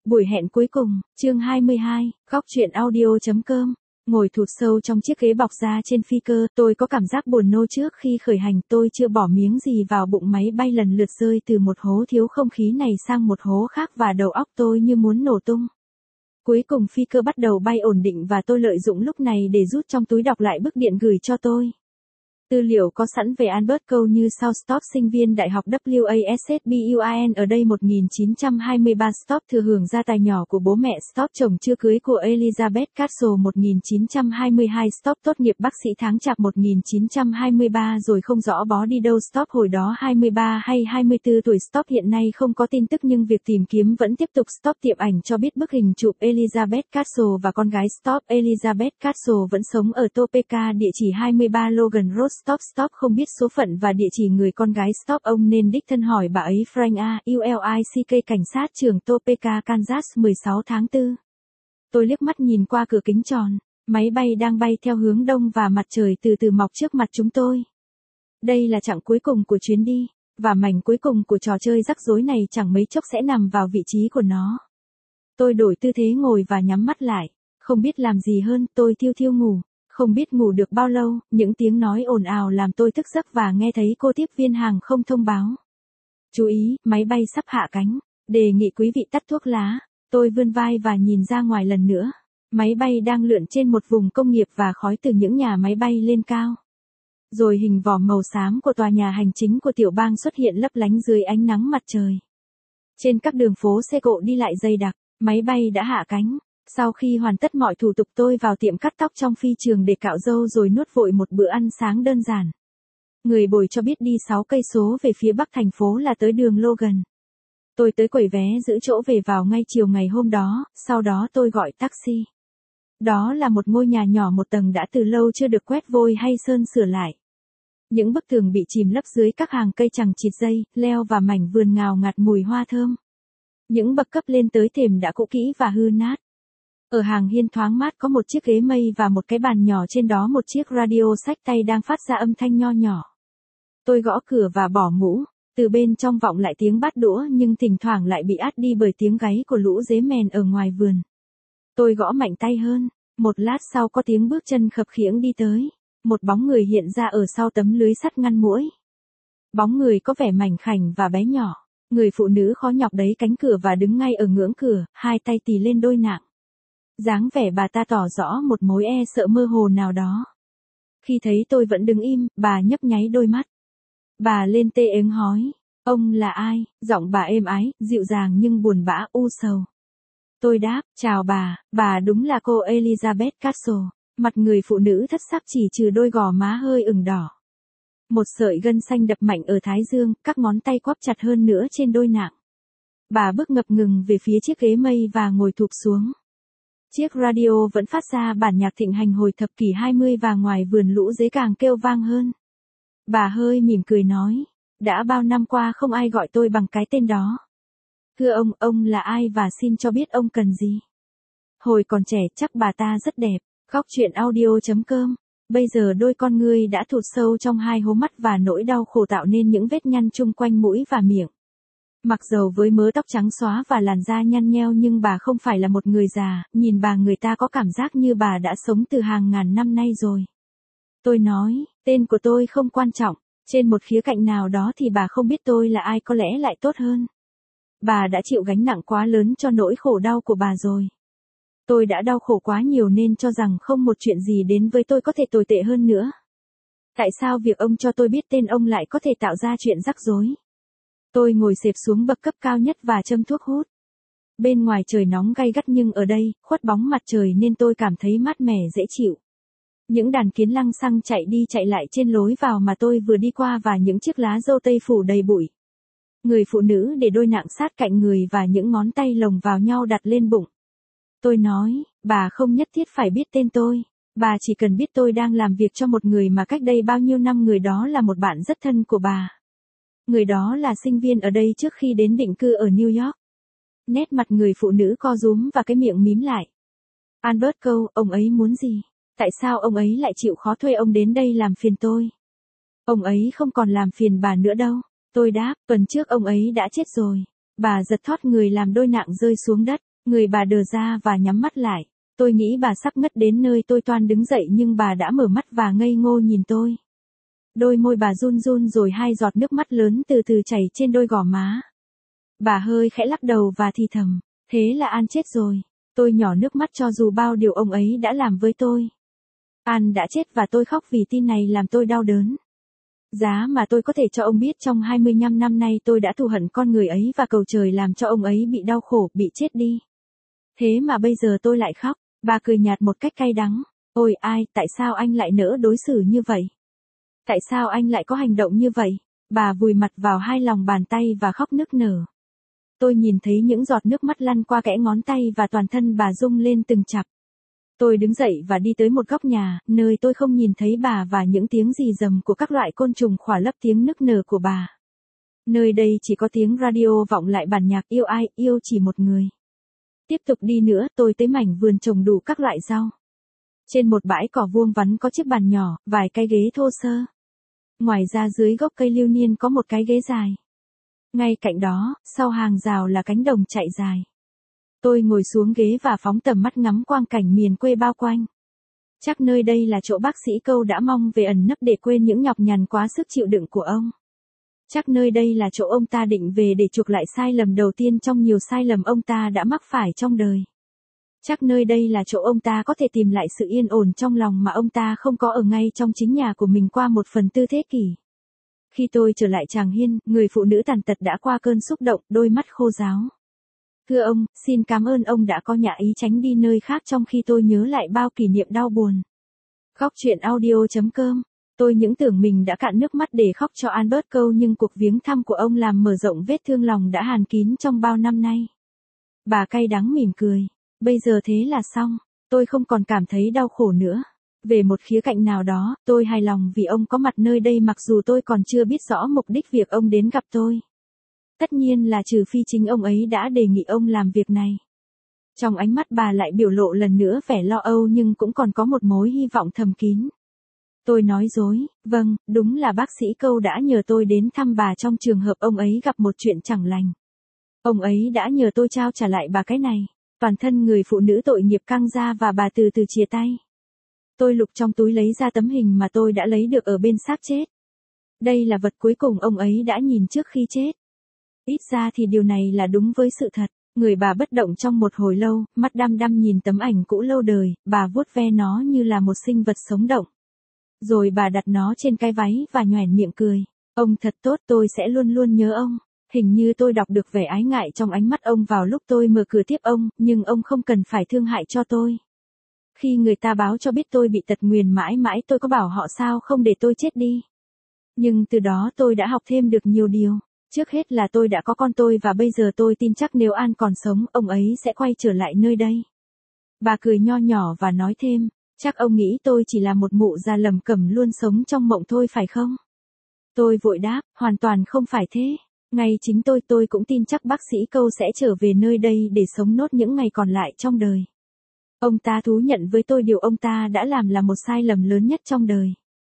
Buổi hẹn cuối cùng, chương 22, góc truyện audio.com. Ngồi thụt sâu trong chiếc ghế bọc da trên phi cơ, tôi có cảm giác buồn nôn trước khi khởi hành. Tôi chưa bỏ miếng gì vào bụng, máy bay lần lượt rơi từ một hố thiếu không khí này sang một hố khác và đầu óc tôi như muốn nổ tung. Cuối cùng phi cơ bắt đầu bay ổn định và tôi lợi dụng lúc này để rút trong túi đọc lại bức điện gửi cho tôi. Tư liệu có sẵn về Albert câu như sau: Stop sinh viên đại học WASSBUAN ở đây 1923. Stop thừa hưởng gia tài nhỏ của bố mẹ. Stop chồng chưa cưới của Elizabeth Castle 1922. Stop tốt nghiệp bác sĩ tháng chạp 1923 rồi không rõ bó đi đâu. Stop hồi đó 23 hay 24 tuổi. Stop hiện nay không có tin tức nhưng việc tìm kiếm vẫn tiếp tục. Stop tiệm ảnh cho biết bức hình chụp Elizabeth Castle và con gái. Stop Elizabeth Castle vẫn sống ở Topeka, địa chỉ 23 Logan Road. Stop không biết số phận và địa chỉ người con gái. Stop ông nên đích thân hỏi bà ấy. Frank A. Ulick, cảnh sát trưởng Topeka, Kansas, 16 tháng 4. Tôi liếc mắt nhìn qua cửa kính tròn. Máy bay đang bay theo hướng đông và mặt trời từ từ mọc trước mặt chúng tôi. Đây là chặng cuối cùng của chuyến đi, và mảnh cuối cùng của trò chơi rắc rối này chẳng mấy chốc sẽ nằm vào vị trí của nó. Tôi đổi tư thế ngồi và nhắm mắt lại. Không biết làm gì hơn, tôi thiêu ngủ. Không biết ngủ được bao lâu, những tiếng nói ồn ào làm tôi thức giấc và nghe thấy cô tiếp viên hàng không thông báo. Chú ý, máy bay sắp hạ cánh. Đề nghị quý vị tắt thuốc lá. Tôi vươn vai và nhìn ra ngoài lần nữa. Máy bay đang lượn trên một vùng công nghiệp và khói từ những nhà máy bay lên cao. Rồi hình vòm màu xám của tòa nhà hành chính của tiểu bang xuất hiện lấp lánh dưới ánh nắng mặt trời. Trên các đường phố xe cộ đi lại dày đặc, máy bay đã hạ cánh. Sau khi hoàn tất mọi thủ tục tôi vào tiệm cắt tóc trong phi trường để cạo râu rồi nuốt vội một bữa ăn sáng đơn giản. Người bồi cho biết đi 6 cây số về phía bắc thành phố là tới đường Logan. Tôi tới quầy vé giữ chỗ về vào ngay chiều ngày hôm đó, sau đó tôi gọi taxi. Đó là một ngôi nhà nhỏ một tầng đã từ lâu chưa được quét vôi hay sơn sửa lại. Những bức tường bị chìm lấp dưới các hàng cây chằng chịt dây, leo và mảnh vườn ngào ngạt mùi hoa thơm. Những bậc cấp lên tới thềm đã cũ kỹ và hư nát. Ở hàng hiên thoáng mát có một chiếc ghế mây và một cái bàn nhỏ, trên đó một chiếc radio xách tay đang phát ra âm thanh nho nhỏ. Tôi gõ cửa và bỏ mũ, từ bên trong vọng lại tiếng bát đũa nhưng thỉnh thoảng lại bị át đi bởi tiếng gáy của lũ dế mèn ở ngoài vườn. Tôi gõ mạnh tay hơn, một lát sau có tiếng bước chân khập khiễng đi tới, một bóng người hiện ra ở sau tấm lưới sắt ngăn muỗi. Bóng người có vẻ mảnh khảnh và bé nhỏ, người phụ nữ khó nhọc đẩy cánh cửa và đứng ngay ở ngưỡng cửa, hai tay tì lên đôi nạng. Dáng vẻ bà ta tỏ rõ một mối e sợ mơ hồ nào đó. Khi thấy tôi vẫn đứng im, bà nhấp nháy đôi mắt. Bà lên tê ếng hói, ông là ai? Giọng bà êm ái, dịu dàng nhưng buồn bã u sầu. Tôi đáp, chào bà đúng là cô Elizabeth Castle. Mặt người phụ nữ thất sắc chỉ trừ đôi gò má hơi ửng đỏ. Một sợi gân xanh đập mạnh ở thái dương, các ngón tay quắp chặt hơn nữa trên đôi nạng. Bà bước ngập ngừng về phía chiếc ghế mây và ngồi thụp xuống. Chiếc radio vẫn phát ra bản nhạc thịnh hành hồi thập kỷ 20 và ngoài vườn lũ dế càng kêu vang hơn. Bà hơi mỉm cười nói, đã bao năm qua không ai gọi tôi bằng cái tên đó. Thưa ông là ai và xin cho biết ông cần gì? Hồi còn trẻ chắc bà ta rất đẹp. Góc truyện audio.com. Bây giờ đôi con ngươi đã thụt sâu trong hai hố mắt và nỗi đau khổ tạo nên những vết nhăn chung quanh mũi và miệng. Mặc dầu với mớ tóc trắng xóa và làn da nhăn nheo nhưng bà không phải là một người già, nhìn bà người ta có cảm giác như bà đã sống từ hàng ngàn năm nay rồi. Tôi nói, tên của tôi không quan trọng, trên một khía cạnh nào đó thì bà không biết tôi là ai có lẽ lại tốt hơn. Bà đã chịu gánh nặng quá lớn cho nỗi khổ đau của bà rồi. Tôi đã đau khổ quá nhiều nên cho rằng không một chuyện gì đến với tôi có thể tồi tệ hơn nữa. Tại sao việc ông cho tôi biết tên ông lại có thể tạo ra chuyện rắc rối? Tôi ngồi xếp xuống bậc cấp cao nhất và châm thuốc hút. Bên ngoài trời nóng gay gắt nhưng ở đây, khuất bóng mặt trời nên tôi cảm thấy mát mẻ dễ chịu. Những đàn kiến lăng xăng chạy đi chạy lại trên lối vào mà tôi vừa đi qua và những chiếc lá dâu tây phủ đầy bụi. Người phụ nữ để đôi nạng sát cạnh người và những ngón tay lồng vào nhau đặt lên bụng. Tôi nói, bà không nhất thiết phải biết tên tôi. Bà chỉ cần biết tôi đang làm việc cho một người mà cách đây bao nhiêu năm người đó là một bạn rất thân của bà. Người đó là sinh viên ở đây trước khi đến định cư ở New York. Nét mặt người phụ nữ co rúm và cái miệng mím lại. Albert câu, ông ấy muốn gì? Tại sao ông ấy lại chịu khó thuê ông đến đây làm phiền tôi? Ông ấy không còn làm phiền bà nữa đâu. Tôi đáp, tuần trước ông ấy đã chết rồi. Bà giật thót người làm đôi nạng rơi xuống đất. Người bà đờ ra và nhắm mắt lại. Tôi nghĩ bà sắp ngất đến nơi tôi toan đứng dậy nhưng bà đã mở mắt và ngây ngô nhìn tôi. Đôi môi bà run run rồi hai giọt nước mắt lớn từ từ chảy trên đôi gò má. Bà hơi khẽ lắc đầu và thì thầm, thế là An chết rồi. Tôi nhỏ nước mắt cho dù bao điều ông ấy đã làm với tôi. An đã chết và tôi khóc vì tin này làm tôi đau đớn. Giá mà tôi có thể cho ông biết trong 25 năm nay tôi đã thù hận con người ấy và cầu trời làm cho ông ấy bị đau khổ, bị chết đi. Thế mà bây giờ tôi lại khóc. Bà cười nhạt một cách cay đắng. Ôi ai, tại sao anh lại nỡ đối xử như vậy? Tại sao anh lại có hành động như vậy? Bà vùi mặt vào hai lòng bàn tay và khóc nức nở. Tôi nhìn thấy những giọt nước mắt lăn qua kẽ ngón tay và toàn thân bà rung lên từng chặp. Tôi đứng dậy và đi tới một góc nhà, nơi tôi không nhìn thấy bà và những tiếng rì rầm của các loại côn trùng khỏa lấp tiếng nức nở của bà. Nơi đây chỉ có tiếng radio vọng lại bản nhạc yêu ai, yêu chỉ một người. Tiếp tục đi nữa, tôi tới mảnh vườn trồng đủ các loại rau. Trên một bãi cỏ vuông vắn có chiếc bàn nhỏ, vài cái ghế thô sơ. Ngoài ra dưới gốc cây lưu niên có một cái ghế dài. Ngay cạnh đó, sau hàng rào là cánh đồng chạy dài. Tôi ngồi xuống ghế và phóng tầm mắt ngắm quang cảnh miền quê bao quanh. Chắc nơi đây là chỗ bác sĩ Câu đã mong về ẩn nấp để quên những nhọc nhằn quá sức chịu đựng của ông. Chắc nơi đây là chỗ ông ta định về để chuộc lại sai lầm đầu tiên trong nhiều sai lầm ông ta đã mắc phải trong đời. Chắc nơi đây là chỗ ông ta có thể tìm lại sự yên ổn trong lòng mà ông ta không có ở ngay trong chính nhà của mình qua 1/4 thế kỷ. Khi tôi trở lại Tràng Hiên, người phụ nữ tàn tật đã qua cơn xúc động, đôi mắt khô ráo. Thưa ông, xin cảm ơn ông đã có nhã ý tránh đi nơi khác trong khi tôi nhớ lại bao kỷ niệm đau buồn. Khóc chuyện audio.com. Tôi những tưởng mình đã cạn nước mắt để khóc cho Albert Câu nhưng cuộc viếng thăm của ông làm mở rộng vết thương lòng đã hàn kín trong bao năm nay. Bà cay đắng mỉm cười. Bây giờ thế là xong. Tôi không còn cảm thấy đau khổ nữa. Về một khía cạnh nào đó, tôi hài lòng vì ông có mặt nơi đây mặc dù tôi còn chưa biết rõ mục đích việc ông đến gặp tôi. Tất nhiên là trừ phi chính ông ấy đã đề nghị ông làm việc này. Trong ánh mắt bà lại biểu lộ lần nữa vẻ lo âu nhưng cũng còn có một mối hy vọng thầm kín. Tôi nói dối, vâng, đúng là bác sĩ Câu đã nhờ tôi đến thăm bà trong trường hợp ông ấy gặp một chuyện chẳng lành. Ông ấy đã nhờ tôi trao trả lại bà cái này. Toàn thân người phụ nữ tội nghiệp căng ra và bà từ từ chia tay. Tôi lục trong túi lấy ra tấm hình mà tôi đã lấy được ở bên xác chết. Đây là vật cuối cùng ông ấy đã nhìn trước khi chết. Ít ra thì điều này là đúng với sự thật. Người bà bất động trong một hồi lâu, mắt đăm đăm nhìn tấm ảnh cũ lâu đời, bà vuốt ve nó như là một sinh vật sống động. Rồi bà đặt nó trên cái váy và nhoẻn miệng cười. Ông thật tốt, tôi sẽ luôn luôn nhớ ông. Hình như tôi đọc được vẻ ái ngại trong ánh mắt ông vào lúc tôi mở cửa tiếp ông, nhưng ông không cần phải thương hại cho tôi. Khi người ta báo cho biết tôi bị tật nguyền mãi mãi tôi có bảo họ sao không để tôi chết đi. Nhưng từ đó tôi đã học thêm được nhiều điều. Trước hết là tôi đã có con tôi và bây giờ tôi tin chắc nếu An còn sống, ông ấy sẽ quay trở lại nơi đây. Bà cười nho nhỏ và nói thêm, chắc ông nghĩ tôi chỉ là một mụ già lầm cẩm luôn sống trong mộng thôi phải không? Tôi vội đáp, hoàn toàn không phải thế. Ngay chính tôi cũng tin chắc bác sĩ Câu sẽ trở về nơi đây để sống nốt những ngày còn lại trong đời. Ông ta thú nhận với tôi điều ông ta đã làm là một sai lầm lớn nhất trong đời.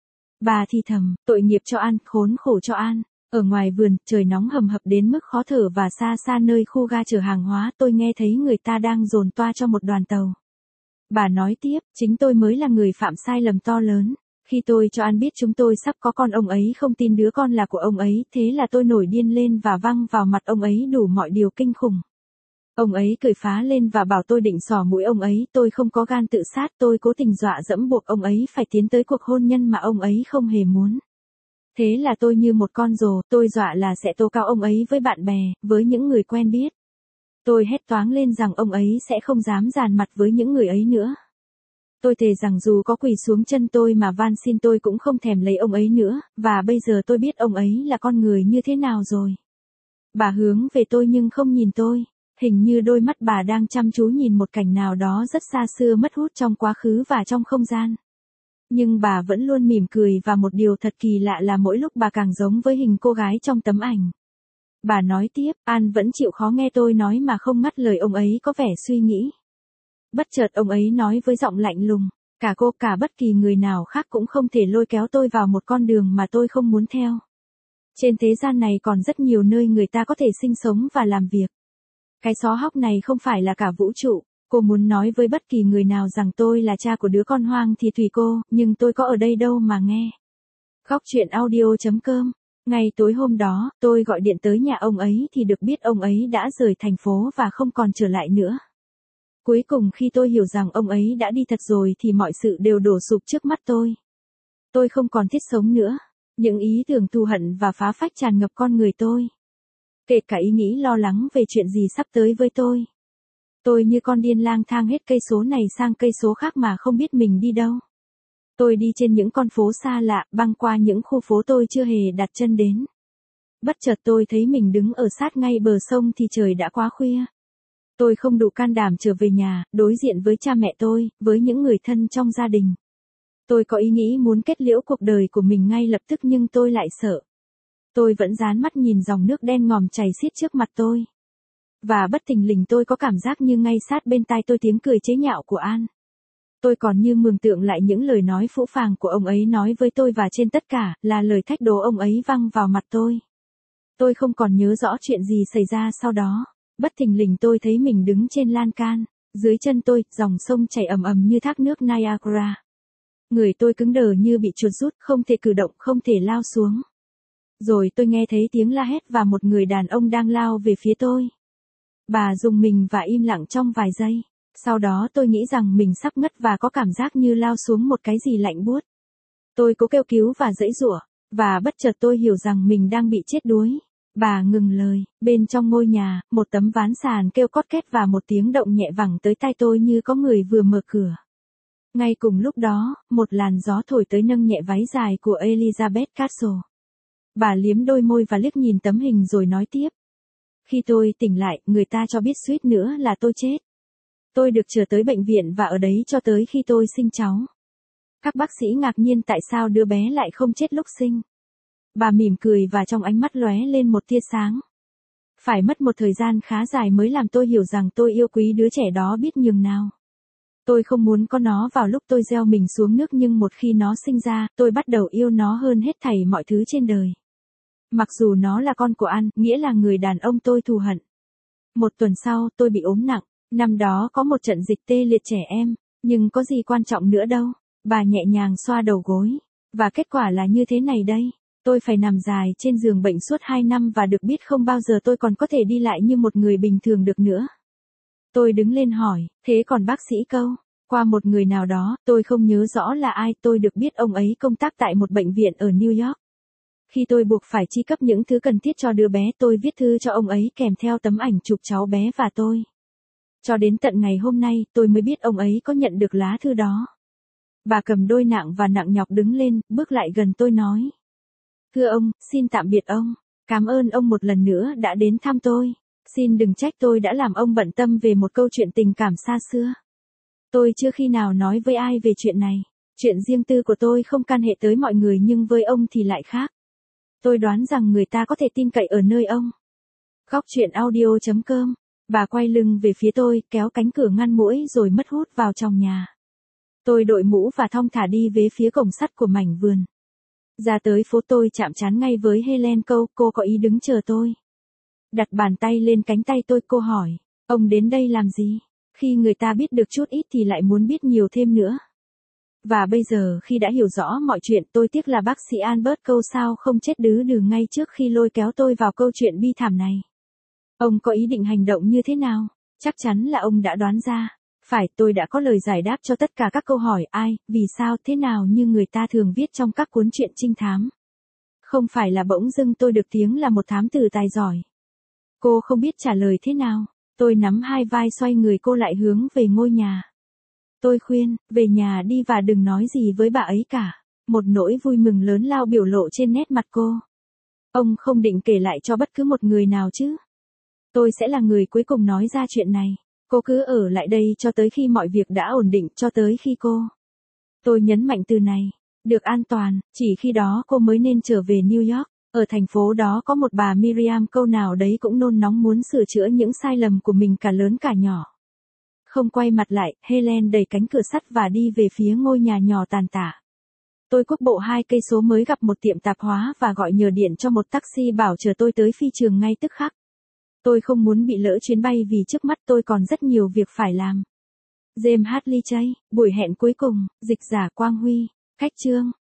Bà thì thầm, tội nghiệp cho An, khốn khổ cho An. Ở ngoài vườn, trời nóng hầm hập đến mức khó thở và xa xa nơi khu ga chở hàng hóa tôi nghe thấy người ta đang dồn toa cho một đoàn tàu. Bà nói tiếp, chính tôi mới là người phạm sai lầm to lớn. Khi tôi cho An biết chúng tôi sắp có con ông ấy không tin đứa con là của ông ấy, thế là tôi nổi điên lên và văng vào mặt ông ấy đủ mọi điều kinh khủng. Ông ấy cười phá lên và bảo tôi định xỏ mũi ông ấy, tôi không có gan tự sát, tôi cố tình dọa dẫm buộc ông ấy phải tiến tới cuộc hôn nhân mà ông ấy không hề muốn. Thế là tôi như một con rồ, tôi dọa là sẽ tố cáo ông ấy với bạn bè, với những người quen biết. Tôi hét toáng lên rằng ông ấy sẽ không dám dàn mặt với những người ấy nữa. Tôi thề rằng dù có quỳ xuống chân tôi mà van xin tôi cũng không thèm lấy ông ấy nữa, và bây giờ tôi biết ông ấy là con người như thế nào rồi. Bà hướng về tôi nhưng không nhìn tôi, hình như đôi mắt bà đang chăm chú nhìn một cảnh nào đó rất xa xưa mất hút trong quá khứ và trong không gian. Nhưng bà vẫn luôn mỉm cười và một điều thật kỳ lạ là mỗi lúc bà càng giống với hình cô gái trong tấm ảnh. Bà nói tiếp, An vẫn chịu khó nghe tôi nói mà không ngắt lời ông ấy có vẻ suy nghĩ. Bất chợt ông ấy nói với giọng lạnh lùng, cả cô cả bất kỳ người nào khác cũng không thể lôi kéo tôi vào một con đường mà tôi không muốn theo. Trên thế gian này còn rất nhiều nơi người ta có thể sinh sống và làm việc. Cái xó hóc này không phải là cả vũ trụ. Cô muốn nói với bất kỳ người nào rằng tôi là cha của đứa con hoang thì tùy cô, nhưng tôi có ở đây đâu mà nghe. Góc chuyện audio.com. Ngày tối hôm đó, tôi gọi điện tới nhà ông ấy thì được biết ông ấy đã rời thành phố và không còn trở lại nữa. Cuối cùng khi tôi hiểu rằng ông ấy đã đi thật rồi thì mọi sự đều đổ sụp trước mắt tôi. Tôi không còn thiết sống nữa. Những ý tưởng thù hận và phá phách tràn ngập con người tôi. Kể cả ý nghĩ lo lắng về chuyện gì sắp tới với tôi. Tôi như con điên lang thang hết cây số này sang cây số khác mà không biết mình đi đâu. Tôi đi trên những con phố xa lạ, băng qua những khu phố tôi chưa hề đặt chân đến. Bất chợt tôi thấy mình đứng ở sát ngay bờ sông thì trời đã quá khuya. Tôi không đủ can đảm trở về nhà, đối diện với cha mẹ tôi, với những người thân trong gia đình. Tôi có ý nghĩ muốn kết liễu cuộc đời của mình ngay lập tức nhưng tôi lại sợ. Tôi vẫn dán mắt nhìn dòng nước đen ngòm chảy xiết trước mặt tôi. Và bất thình lình tôi có cảm giác như ngay sát bên tai tôi tiếng cười chế nhạo của An. Tôi còn như mường tượng lại những lời nói phũ phàng của ông ấy nói với tôi và trên tất cả là lời thách đố ông ấy văng vào mặt tôi. Tôi không còn nhớ rõ chuyện gì xảy ra sau đó. Bất thình lình tôi thấy mình đứng trên lan can. Dưới chân tôi, dòng sông chảy ầm ầm như thác nước Niagara. Người tôi cứng đờ như bị chuột rút, không thể cử động, không thể lao xuống. Rồi tôi nghe thấy tiếng la hét và một người đàn ông đang lao về phía tôi. Bà rùng mình và im lặng trong vài giây. Sau đó tôi nghĩ rằng mình sắp ngất và có cảm giác như lao xuống một cái gì lạnh buốt. Tôi cố kêu cứu và giãy giụa, và bất chợt tôi hiểu rằng mình đang bị chết đuối. Bà ngừng lời, bên trong ngôi nhà, một tấm ván sàn kêu cót két và một tiếng động nhẹ vẳng tới tai tôi như có người vừa mở cửa. Ngay cùng lúc đó, một làn gió thổi tới nâng nhẹ váy dài của Elizabeth Castle. Bà liếm đôi môi và liếc nhìn tấm hình rồi nói tiếp. Khi tôi tỉnh lại, người ta cho biết suýt nữa là tôi chết. Tôi được trở tới bệnh viện và ở đấy cho tới khi tôi sinh cháu. Các bác sĩ ngạc nhiên tại sao đứa bé lại không chết lúc sinh. Bà mỉm cười và trong ánh mắt lóe lên một tia sáng. Phải mất một thời gian khá dài mới làm tôi hiểu rằng tôi yêu quý đứa trẻ đó biết nhường nào. Tôi không muốn có nó vào lúc tôi gieo mình xuống nước nhưng một khi nó sinh ra, tôi bắt đầu yêu nó hơn hết thảy mọi thứ trên đời. Mặc dù nó là con của An, nghĩa là người đàn ông tôi thù hận. Một tuần sau, tôi bị ốm nặng. Năm đó có một trận dịch tê liệt trẻ em, nhưng có gì quan trọng nữa đâu. Bà nhẹ nhàng xoa đầu gối. Và kết quả là như thế này đây. Tôi phải nằm dài trên giường bệnh suốt 2 năm và được biết không bao giờ tôi còn có thể đi lại như một người bình thường được nữa. Tôi đứng lên hỏi, thế còn bác sĩ câu? Qua một người nào đó, tôi không nhớ rõ là ai, tôi được biết ông ấy công tác tại một bệnh viện ở New York. Khi tôi buộc phải chi cấp những thứ cần thiết cho đứa bé, tôi viết thư cho ông ấy kèm theo tấm ảnh chụp cháu bé và tôi. Cho đến tận ngày hôm nay, tôi mới biết ông ấy có nhận được lá thư đó. Bà cầm đôi nặng và nặng nhọc đứng lên, bước lại gần tôi nói. Thưa ông, xin tạm biệt ông. Cảm ơn ông một lần nữa đã đến thăm tôi. Xin đừng trách tôi đã làm ông bận tâm về một câu chuyện tình cảm xa xưa. Tôi chưa khi nào nói với ai về chuyện này. Chuyện riêng tư của tôi không can hệ tới mọi người nhưng với ông thì lại khác. Tôi đoán rằng người ta có thể tin cậy ở nơi ông. Góc chuyện audio.com. Bà quay lưng về phía tôi, kéo cánh cửa ngăn muỗi rồi mất hút vào trong nhà. Tôi đội mũ và thong thả đi về phía cổng sắt của mảnh vườn. Ra tới phố tôi chạm trán ngay với Helen câu, cô có ý đứng chờ tôi. Đặt bàn tay lên cánh tay tôi, cô hỏi, ông đến đây làm gì? Khi người ta biết được chút ít thì lại muốn biết nhiều thêm nữa. Và bây giờ khi đã hiểu rõ mọi chuyện, tôi tiếc là bác sĩ Albert câu sao không chết đứ đừ ngay trước khi lôi kéo tôi vào câu chuyện bi thảm này. Ông có ý định hành động như thế nào? Chắc chắn là ông đã đoán ra. Phải, tôi đã có lời giải đáp cho tất cả các câu hỏi ai, vì sao, thế nào như người ta thường viết trong các cuốn truyện trinh thám. Không phải là bỗng dưng tôi được tiếng là một thám tử tài giỏi. Cô không biết trả lời thế nào. Tôi nắm hai vai xoay người cô lại hướng về ngôi nhà. Tôi khuyên, về nhà đi và đừng nói gì với bà ấy cả. Một nỗi vui mừng lớn lao biểu lộ trên nét mặt cô. Ông không định kể lại cho bất cứ một người nào chứ? Tôi sẽ là người cuối cùng nói ra chuyện này. Cô cứ ở lại đây cho tới khi mọi việc đã ổn định, cho tới khi cô. Tôi nhấn mạnh từ này. Được an toàn, chỉ khi đó cô mới nên trở về New York. Ở thành phố đó có một bà Miriam câu nào đấy cũng nôn nóng muốn sửa chữa những sai lầm của mình cả lớn cả nhỏ. Không quay mặt lại, Helen đẩy cánh cửa sắt và đi về phía ngôi nhà nhỏ tàn tả. Tôi quốc bộ 2 cây số mới gặp một tiệm tạp hóa và gọi nhờ điện cho một taxi bảo chờ tôi tới phi trường ngay tức khắc. tôi không muốn bị lỡ chuyến bay vì trước mắt tôi còn rất nhiều việc phải làm. James Hadley Chase, buổi hẹn cuối cùng, dịch giả Quang Huy, cách chương.